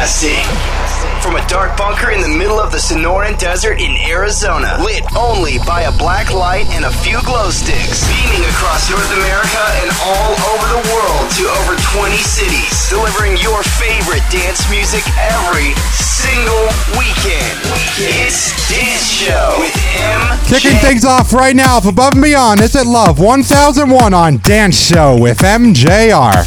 Broadcasting from a dark bunker in the middle of the Sonoran Desert in Arizona, lit only by a black light and a few glow sticks, beaming across North America and all over the world to over 20 cities, delivering your favorite dance music every single weekend. It's Dance Show with MJ. Kicking things off right now, if Above and Beyond is at Love 1001 on Dance Show with MJR.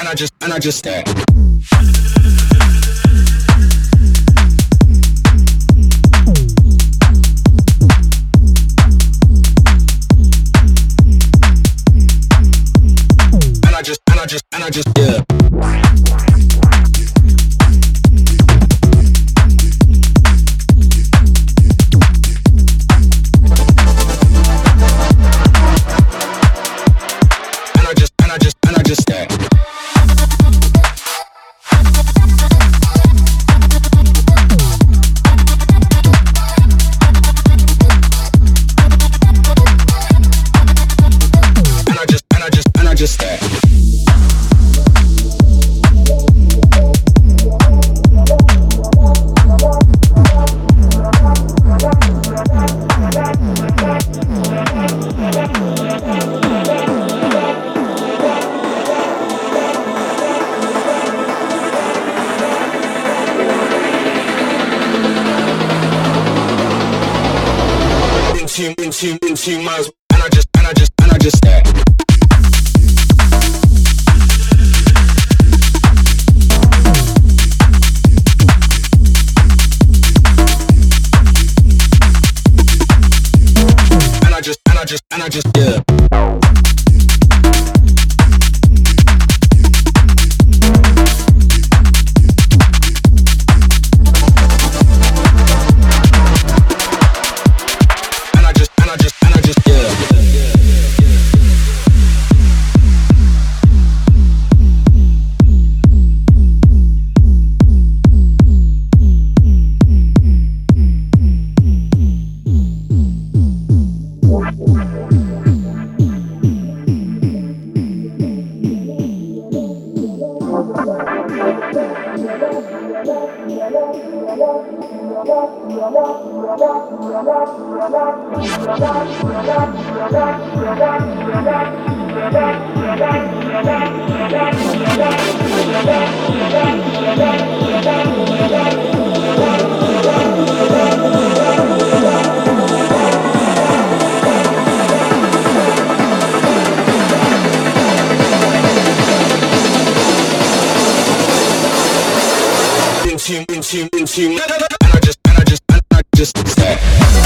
just stare. I just yeah. And I just stare. And I just stare. Into miles, and I just stare. And I just yeah. Into and I just stare.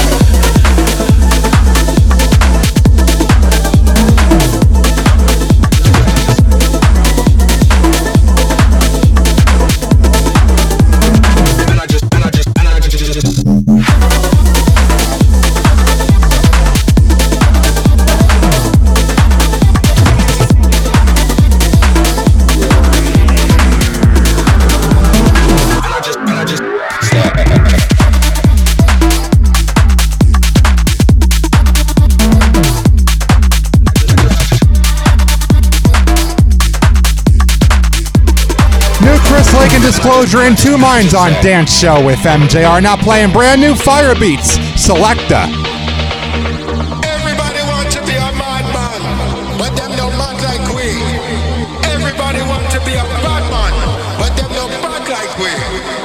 Lake and Disclosure in Two Minds on Dance Show with MJR. Now playing brand new Fire Beats, Selecta. Everybody want to be a madman, but them no mad like we. Everybody want to be a bad man, but them no bad like we.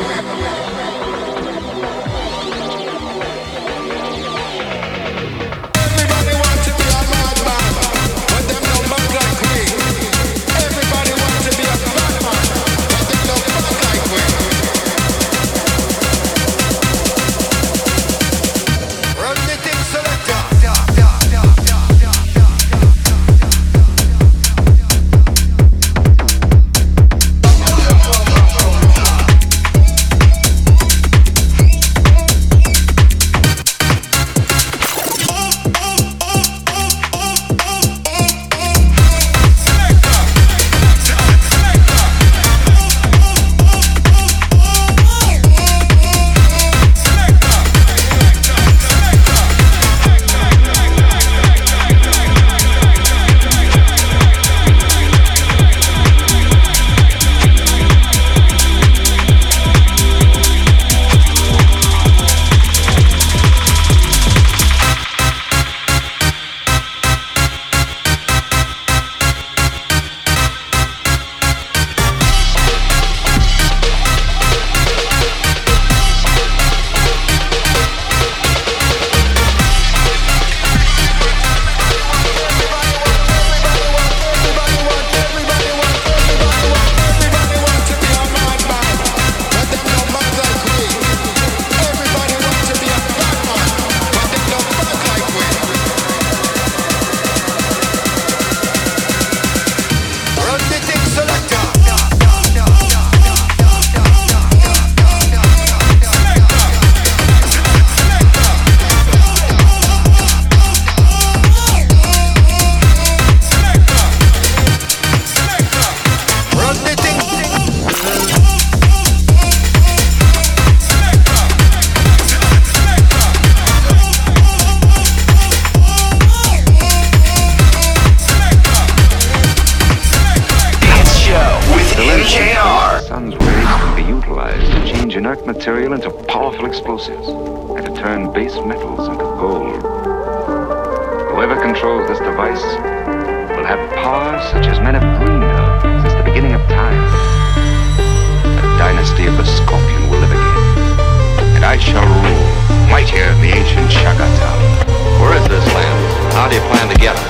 Everybody want to be a madman, but them no mad like we. Everybody want to be a bad man. Run the MJR. Sun's rays can be utilized to change inert material into powerful explosives and to turn base metals into gold. Whoever controls this device will have power such as men have dreamed of since the beginning of time. The dynasty of the Scorpion will live again, and I shall rule, mightier than the ancient Shagatal. Where is this land? How do you plan to get it?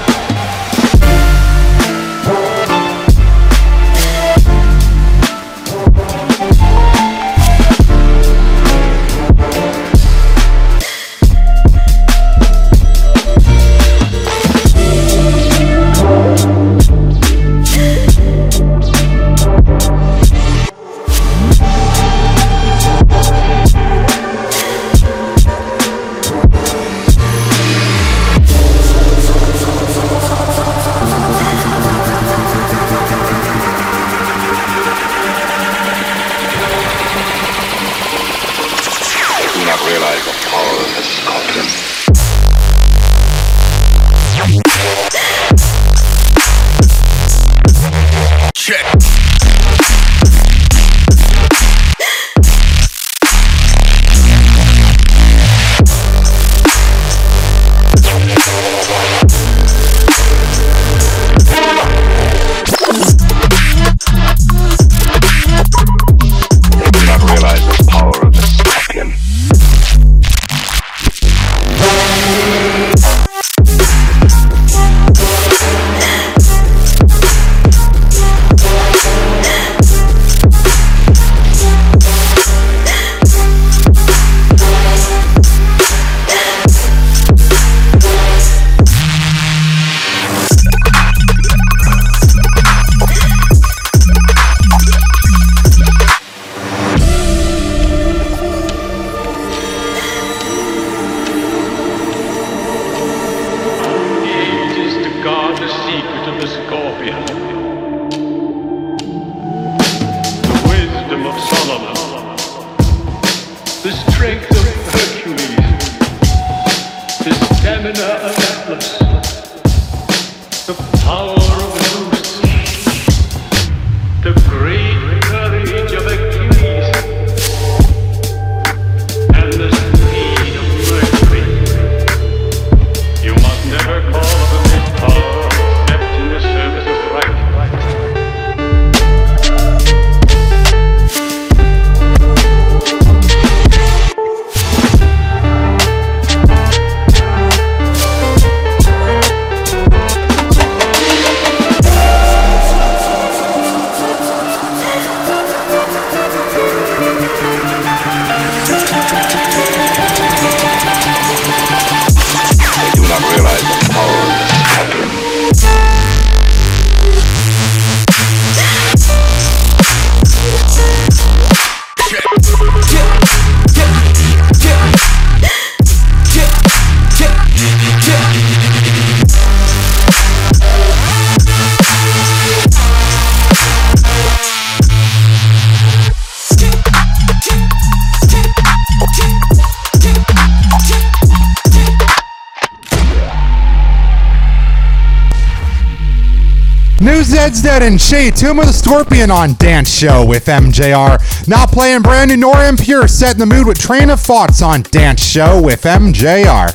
New Zed's Dead and Shea, Tomb of the Scorpion on Dance Show with MJR. Now playing brand new Nora En Pure, setting the mood with Train of Thoughts on Dance Show with MJR.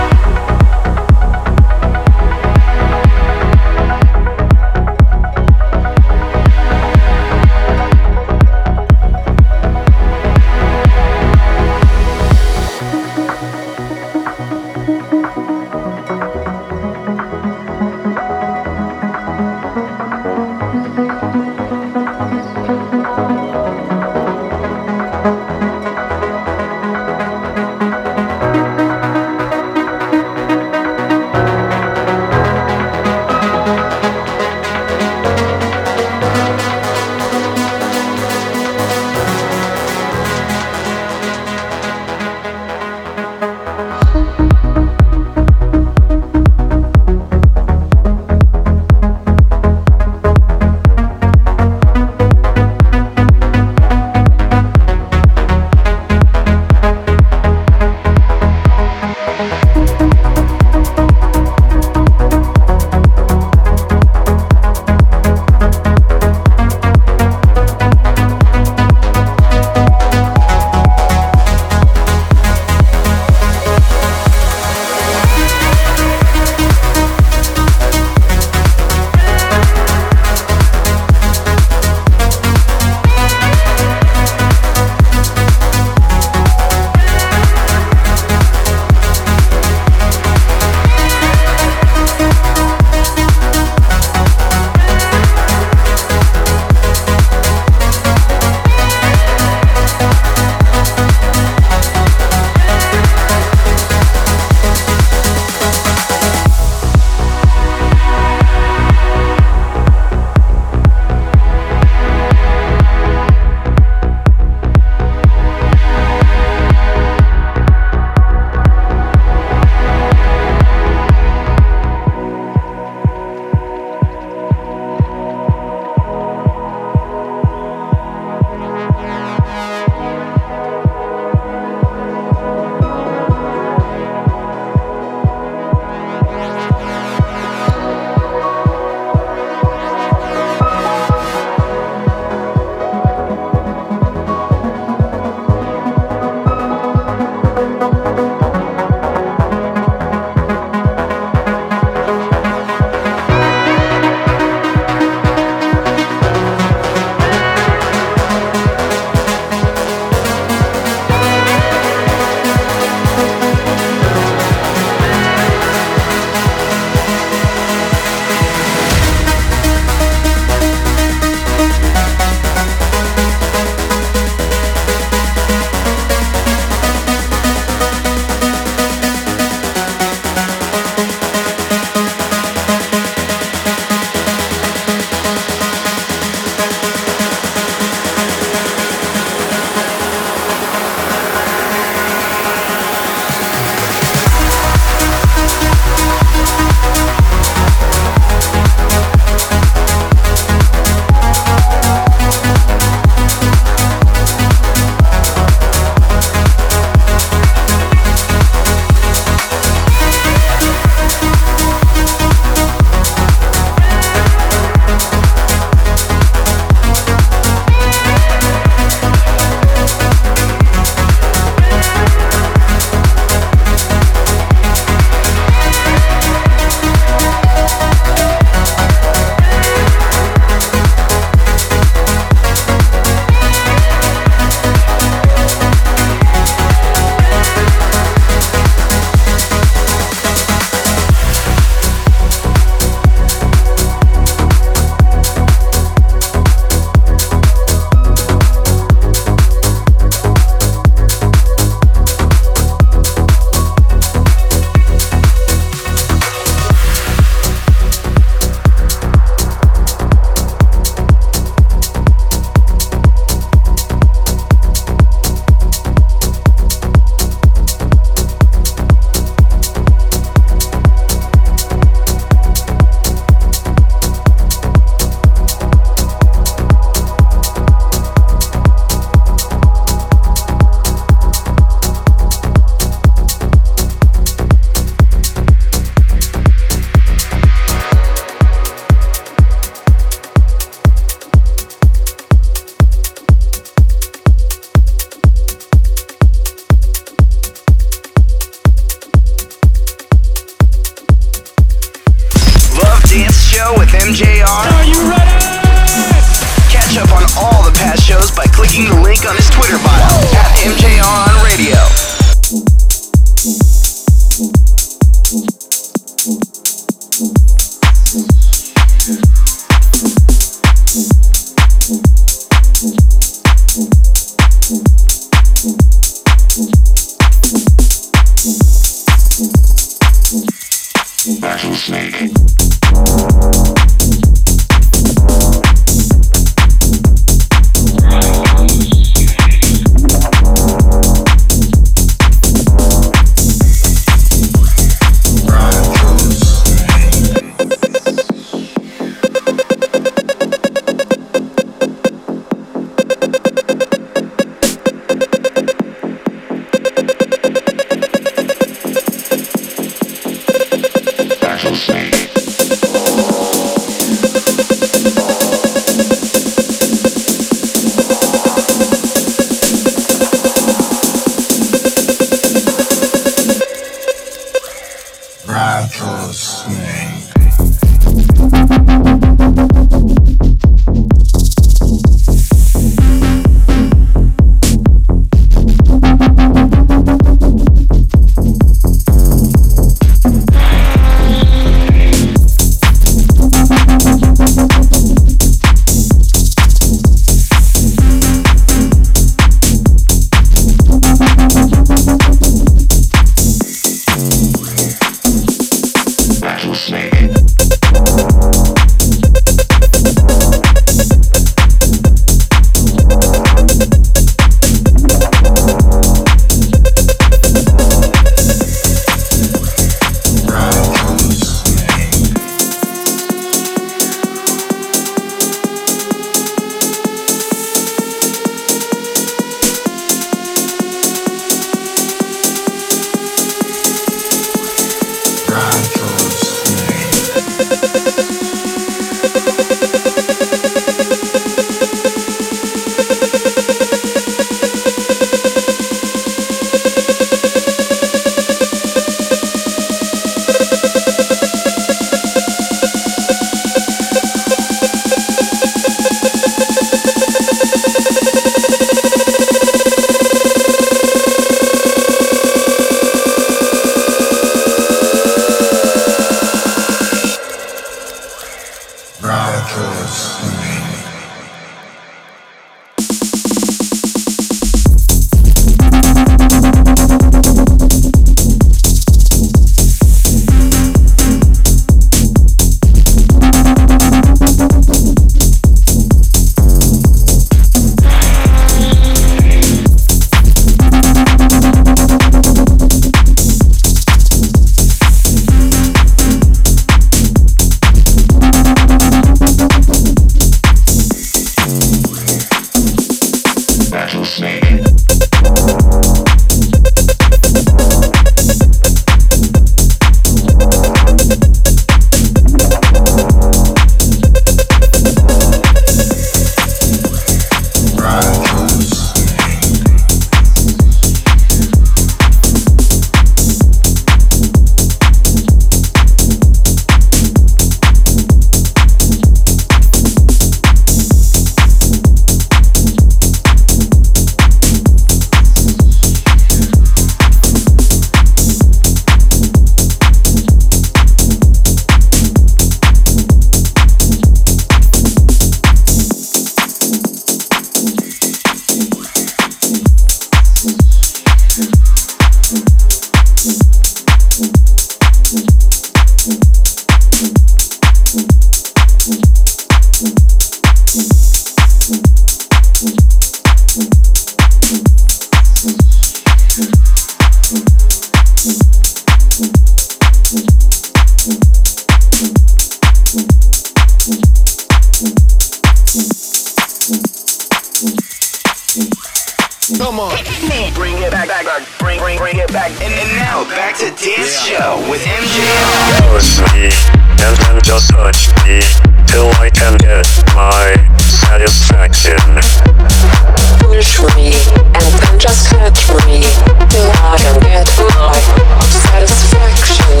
Come on. Bring it back. Bring it back. And now back to Dance Show with MJR. Push me and then just touch me till I can get my satisfaction. Push me and then just touch me till I can get my satisfaction.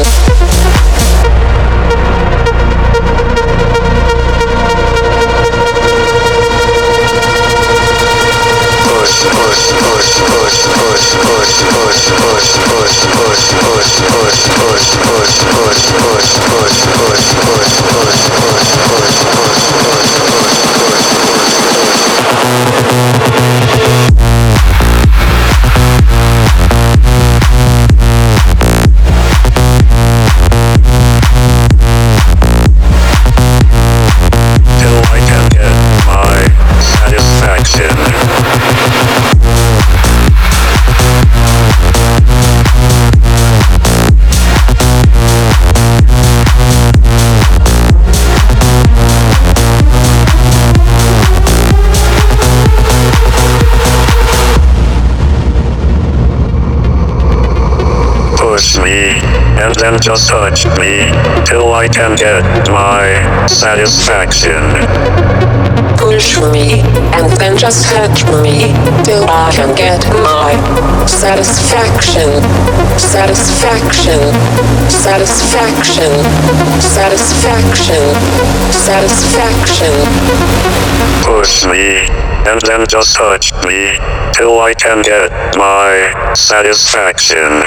Till I can get my satisfaction. Push me and then just touch me till I can get my satisfaction. Push me and then just touch me till I can get my satisfaction. Satisfaction. Satisfaction. Satisfaction. Satisfaction. Push me and then just touch me till I can get my satisfaction.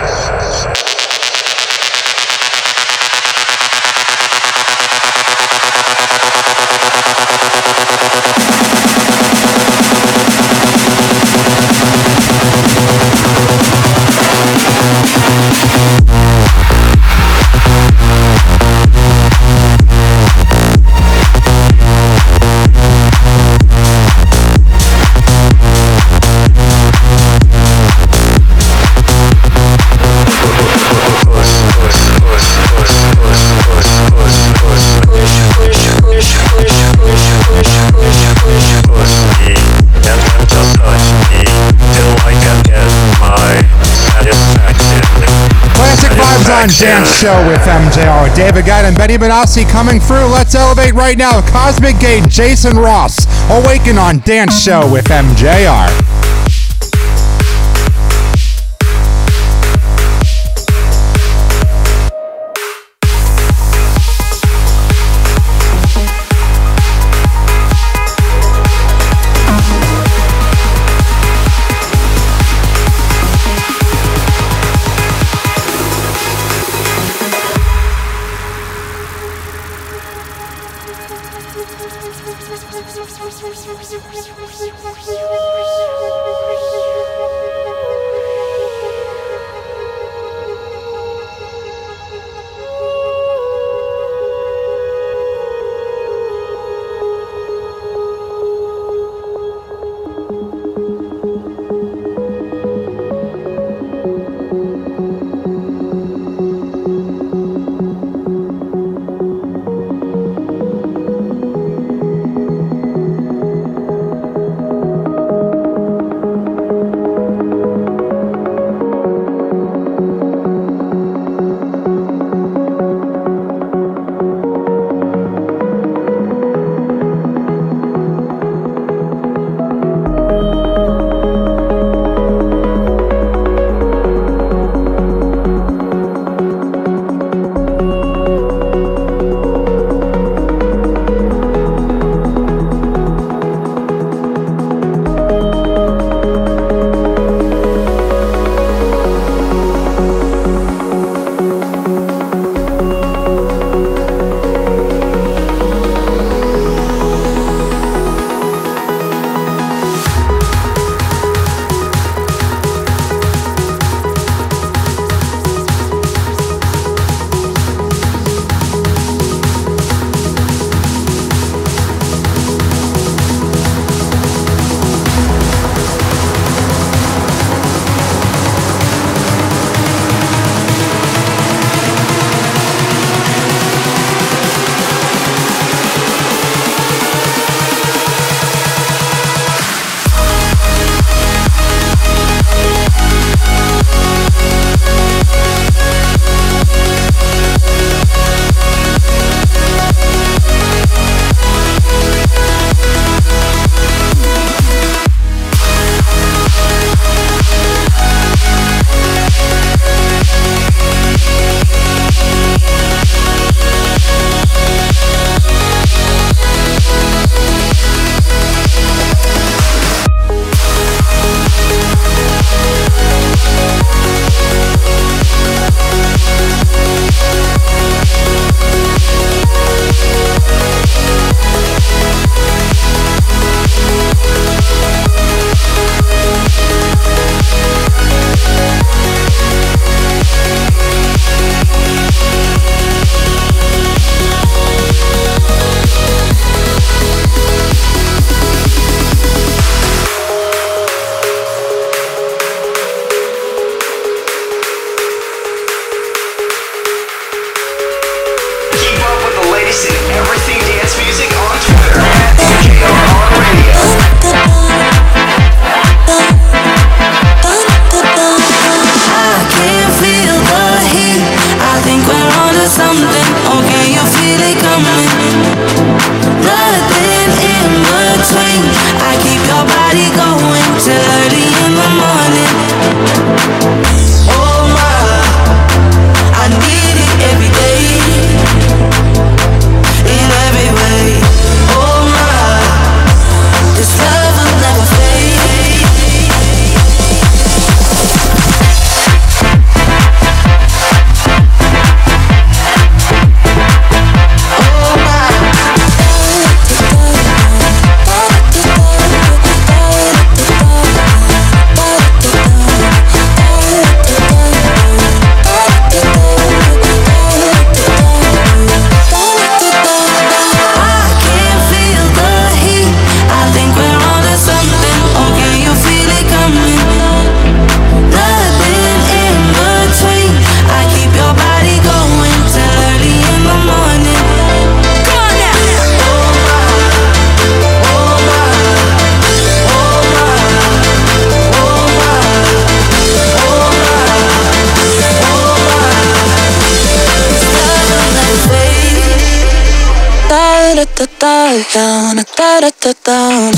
On Dance Show with MJR. David Guide and Benny Benassi coming through. Let's elevate right now. Cosmic Gate, Jason Ross. Awaken on Dance Show with MJR. down, da da da down.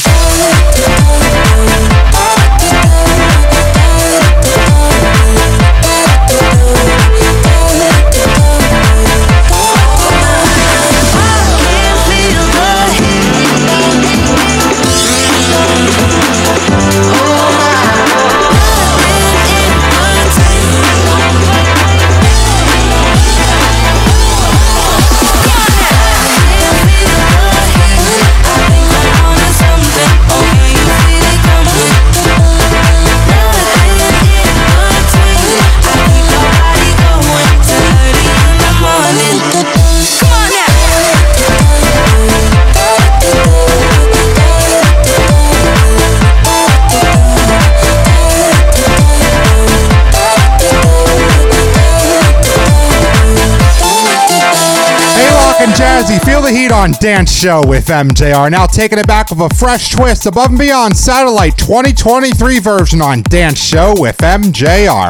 Jazzy, feel the heat on Dance Show with MJR. Now taking it back with a fresh twist, Above and Beyond Satellite 2023 version on Dance Show with MJR.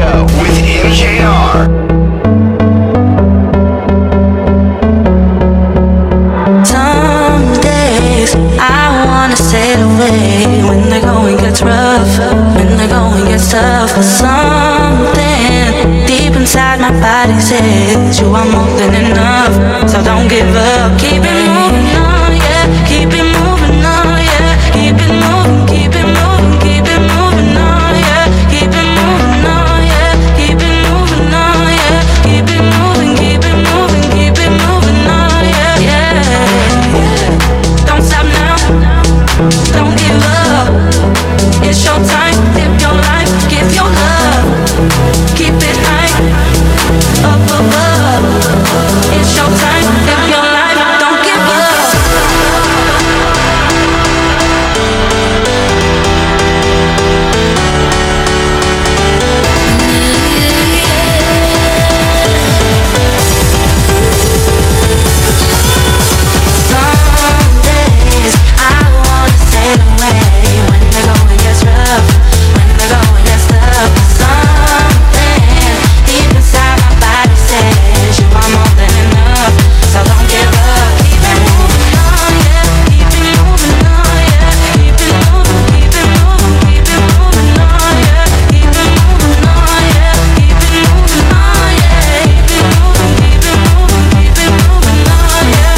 Show with MJR. Some days I wanna sail away when the going gets rough, when the going gets tough. But something deep inside my body says you are more than enough. So don't give up, keep it moving on, yeah. Keep it moving on, yeah. Keep it moving, keep it moving, keep it moving on, yeah. Keep it moving on, yeah. Keep it moving on, yeah. Keep it moving, keep it moving, keep it moving on, yeah, yeah. Don't stop now, don't give up. It's your time, live your life, give your love. Keep it high, up above. It's your time, live your life, don't give up. Some days I wanna sail away when the going gets rough, when the going gets tough. Something deep inside my body says you are more than enough. So don't give up, keep it moving on, yeah. Keep it moving on, yeah. Keep it moving, keep it moving, keep it moving on, yeah. Keep it moving on, yeah. Keep it moving on, yeah. Keep it moving, keep it moving, keep it moving on, yeah.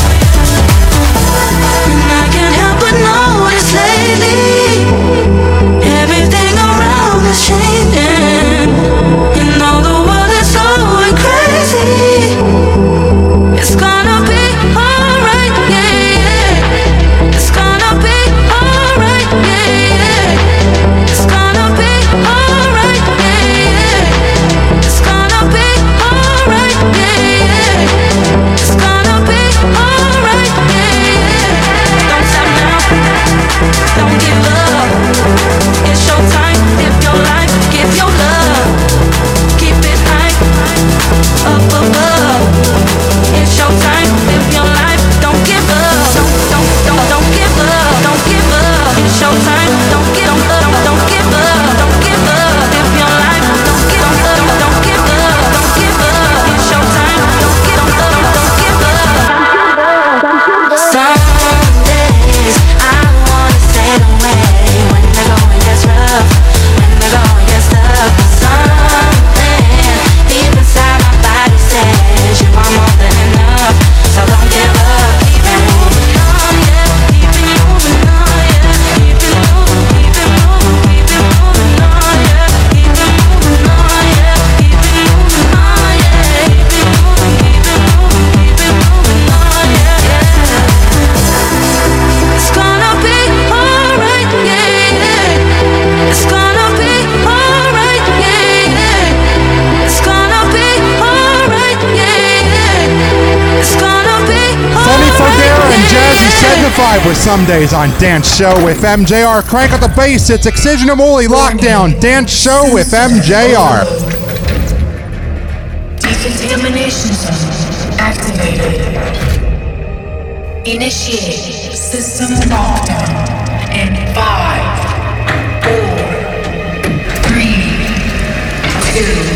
And I can't help but notice lately everything around is changing. You know the world is going crazy. It's gonna be alright, yeah, yeah. It's gonna be alright, yeah, yeah. It's gonna be alright, yeah, yeah. It's gonna be alright, yeah, yeah. It's gonna be alright, yeah, yeah. Don't stop now, don't give up. It's your time, live your life, give your love. Keep it high, up above. It's your time, live your life, don't give up. Don't give up, don't give up. It's your time, don't give up, don't give up, don't give up. Live your life, don't give up, don't give up, don't give up. It's your time, don't give up, don't give up. Some days I wanna sail away when the going gets rough, when the going gets tough. Something deep inside my body says you are more than enough. So don't give up, keep it moving on, yeah. Keep it moving on, yeah. Keep it moving, keep it moving, keep it moving on, yeah. Keep it moving on, yeah. Keep it moving on, yeah. Keep it moving, keep it moving, keep it moving on, yeah, yeah. It's gonna be alright, yeah, yeah. It's gonna be alright, yeah, yeah. It's gonna be alright, yeah, yeah. It's gonna be Sonny alright, Fodera and Jazzy yeah, yeah. 75 with Some Days on Dance Show with MJR. Crank up the bass. It's Excision and Wooly Lockdown Dance Show with MJR. Decontamination zone activated. Initiate system lockdown in 5, 4, 3, 2,